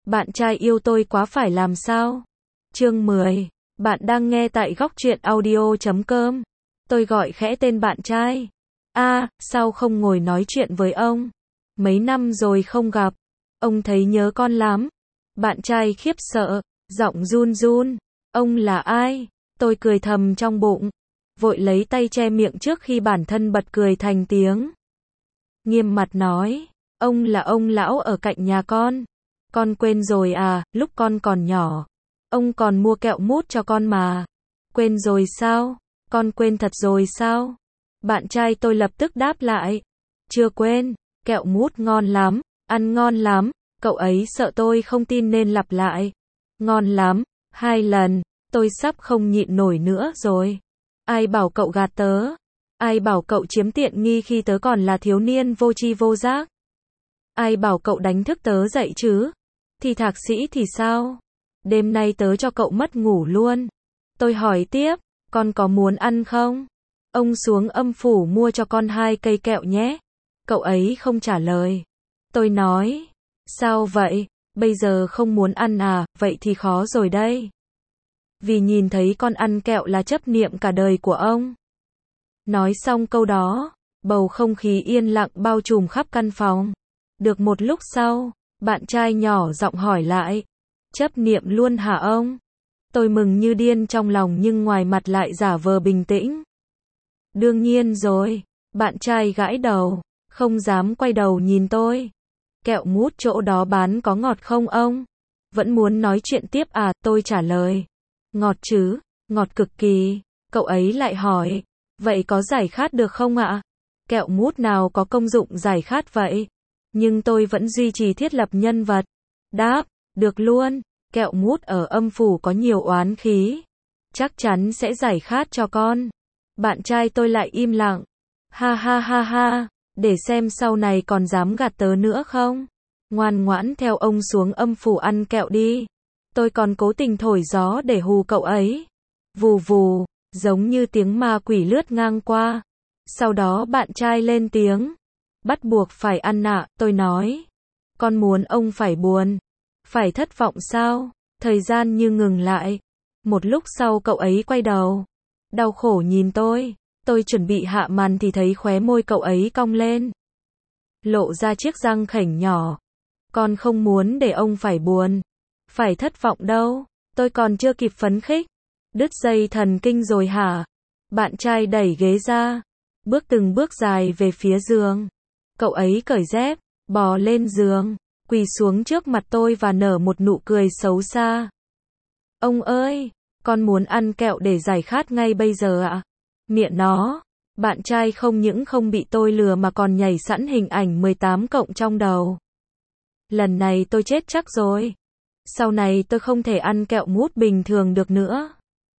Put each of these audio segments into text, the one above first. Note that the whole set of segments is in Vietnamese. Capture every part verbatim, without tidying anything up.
Bạn trai yêu tôi quá phải làm sao? Chương mười. Bạn đang nghe tại góc truyện audio chấm com. Tôi gọi khẽ tên bạn trai. A, à, sao không ngồi nói chuyện với ông? Mấy năm rồi không gặp. Ông thấy nhớ con lắm. Bạn trai khiếp sợ, giọng run run. Ông là ai? Tôi cười thầm trong bụng. Vội lấy tay che miệng trước khi bản thân bật cười thành tiếng. Nghiêm mặt nói. Ông là ông lão ở cạnh nhà con. Con quên rồi à, lúc con còn nhỏ. Ông còn mua kẹo mút cho con mà. Quên rồi sao? Con quên thật rồi sao? Bạn trai tôi lập tức đáp lại. Chưa quên, kẹo mút ngon lắm, ăn ngon lắm. Cậu ấy sợ tôi không tin nên lặp lại. Ngon lắm, hai lần, tôi sắp không nhịn nổi nữa rồi. Ai bảo cậu gạt tớ? Ai bảo cậu chiếm tiện nghi khi tớ còn là thiếu niên vô tri vô giác? Ai bảo cậu đánh thức tớ dậy chứ? Thì thạc sĩ thì sao? Đêm nay tớ cho cậu mất ngủ luôn. Tôi hỏi tiếp, con có muốn ăn không? Ông xuống âm phủ mua cho con hai cây kẹo nhé. Cậu ấy không trả lời. Tôi nói, sao vậy? Bây giờ không muốn ăn à, vậy thì khó rồi đây. Vì nhìn thấy con ăn kẹo là chấp niệm cả đời của ông. Nói xong câu đó, bầu không khí yên lặng bao trùm khắp căn phòng. Được một lúc sau, bạn trai nhỏ giọng hỏi lại. Chấp niệm luôn hả ông? Tôi mừng như điên trong lòng nhưng ngoài mặt lại giả vờ bình tĩnh. Đương nhiên rồi, bạn trai gãi đầu, không dám quay đầu nhìn tôi. Kẹo mút chỗ đó bán có ngọt không ông? Vẫn muốn nói chuyện tiếp à, tôi trả lời. Ngọt chứ, ngọt cực kỳ. Cậu ấy lại hỏi, vậy có giải khát được không ạ? Kẹo mút nào có công dụng giải khát vậy? Nhưng tôi vẫn duy trì thiết lập nhân vật. Đáp, được luôn, kẹo mút ở âm phủ có nhiều oán khí. Chắc chắn sẽ giải khát cho con. Bạn trai tôi lại im lặng. Ha ha ha ha, để xem sau này còn dám gạt tớ nữa không? Ngoan ngoãn theo ông xuống âm phủ ăn kẹo đi. Tôi còn cố tình thổi gió để hù cậu ấy. Vù vù, giống như tiếng ma quỷ lướt ngang qua. Sau đó bạn trai lên tiếng. Bắt buộc phải ăn ạ, tôi nói. Con muốn ông phải buồn. Phải thất vọng sao? Thời gian như ngừng lại. Một lúc sau cậu ấy quay đầu. Đau khổ nhìn tôi. Tôi chuẩn bị hạ màn thì thấy khóe môi cậu ấy cong lên. Lộ ra chiếc răng khểnh nhỏ. Con không muốn để ông phải buồn. Phải thất vọng đâu. Tôi còn chưa kịp phấn khích. Đứt dây thần kinh rồi hả? Bạn trai đẩy ghế ra. Bước từng bước dài về phía giường. Cậu ấy cởi dép, bò lên giường, quỳ xuống trước mặt tôi và nở một nụ cười xấu xa. Ông ơi, con muốn ăn kẹo để giải khát ngay bây giờ ạ. Miệng nó, bạn trai không những không bị tôi lừa mà còn nhảy sẵn hình ảnh mười tám cộng trong đầu. Lần này tôi chết chắc rồi. Sau này tôi không thể ăn kẹo mút bình thường được nữa.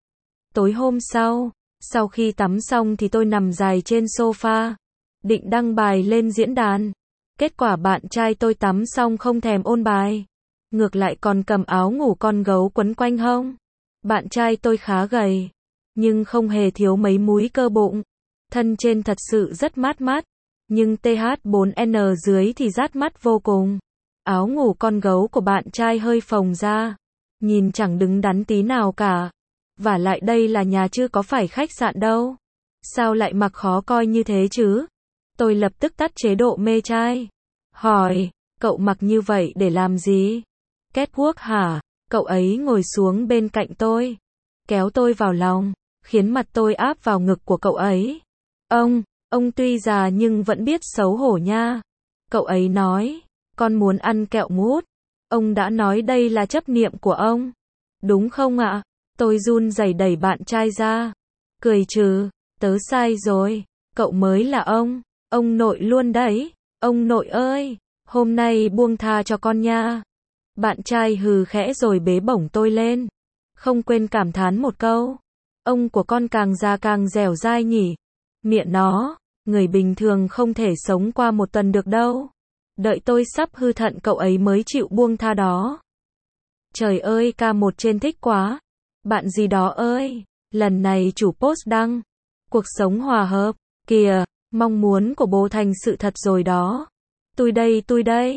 Tối hôm sau, sau khi tắm xong thì tôi nằm dài trên sofa. Định đăng bài lên diễn đàn. Kết quả bạn trai tôi tắm xong không thèm ôn bài. Ngược lại còn cầm áo ngủ con gấu quấn quanh hông. Bạn trai tôi khá gầy. Nhưng không hề thiếu mấy múi cơ bụng. Thân trên thật sự rất mát mắt. Nhưng tê hát bốn en dưới thì rát mắt vô cùng. Áo ngủ con gấu của bạn trai hơi phồng ra. Nhìn chẳng đứng đắn tí nào cả. Vả lại đây là nhà chứ có phải khách sạn đâu. Sao lại mặc khó coi như thế chứ? Tôi lập tức tắt chế độ mê trai. Hỏi, cậu mặc như vậy để làm gì? Catwalk hả? Cậu ấy ngồi xuống bên cạnh tôi. Kéo tôi vào lòng, khiến mặt tôi áp vào ngực của cậu ấy. Ông, ông tuy già nhưng vẫn biết xấu hổ nha. Cậu ấy nói, con muốn ăn kẹo mút. Ông đã nói đây là chấp niệm của ông. Đúng không ạ? Tôi run rẩy đẩy bạn trai ra. Cười trừ, tớ sai rồi. Cậu mới là ông. Ông nội luôn đấy. Ông nội ơi, hôm nay buông tha cho con nha. Bạn trai hừ khẽ rồi bế bổng tôi lên. Không quên cảm thán một câu. Ông của con càng già càng dẻo dai nhỉ. Miệng nó, người bình thường không thể sống qua một tuần được đâu. Đợi tôi sắp hư thận cậu ấy mới chịu buông tha đó. Trời ơi, ca một trên thích quá. Bạn gì đó ơi, lần này chủ post đăng. Cuộc sống hòa hợp, kìa. Mong muốn của bố thành sự thật rồi đó. Tôi đây tôi đây.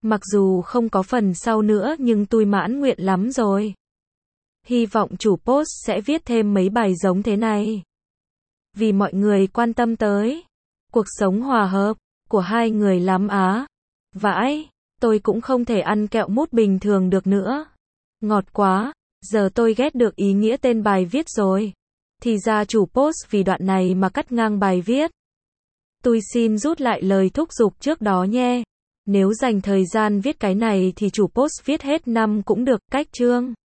Mặc dù không có phần sau nữa nhưng tôi mãn nguyện lắm rồi. Hy vọng chủ post sẽ viết thêm mấy bài giống thế này. Vì mọi người quan tâm tới cuộc sống hòa hợp của hai người lắm á. Vãi, tôi cũng không thể ăn kẹo mút bình thường được nữa. Ngọt quá, giờ tôi ghét được ý nghĩa tên bài viết rồi. Thì ra chủ post vì đoạn này mà cắt ngang bài viết. Tôi xin rút lại lời thúc giục trước đó nhé. Nếu dành thời gian viết cái này thì chủ post viết hết năm cũng được, cách chương.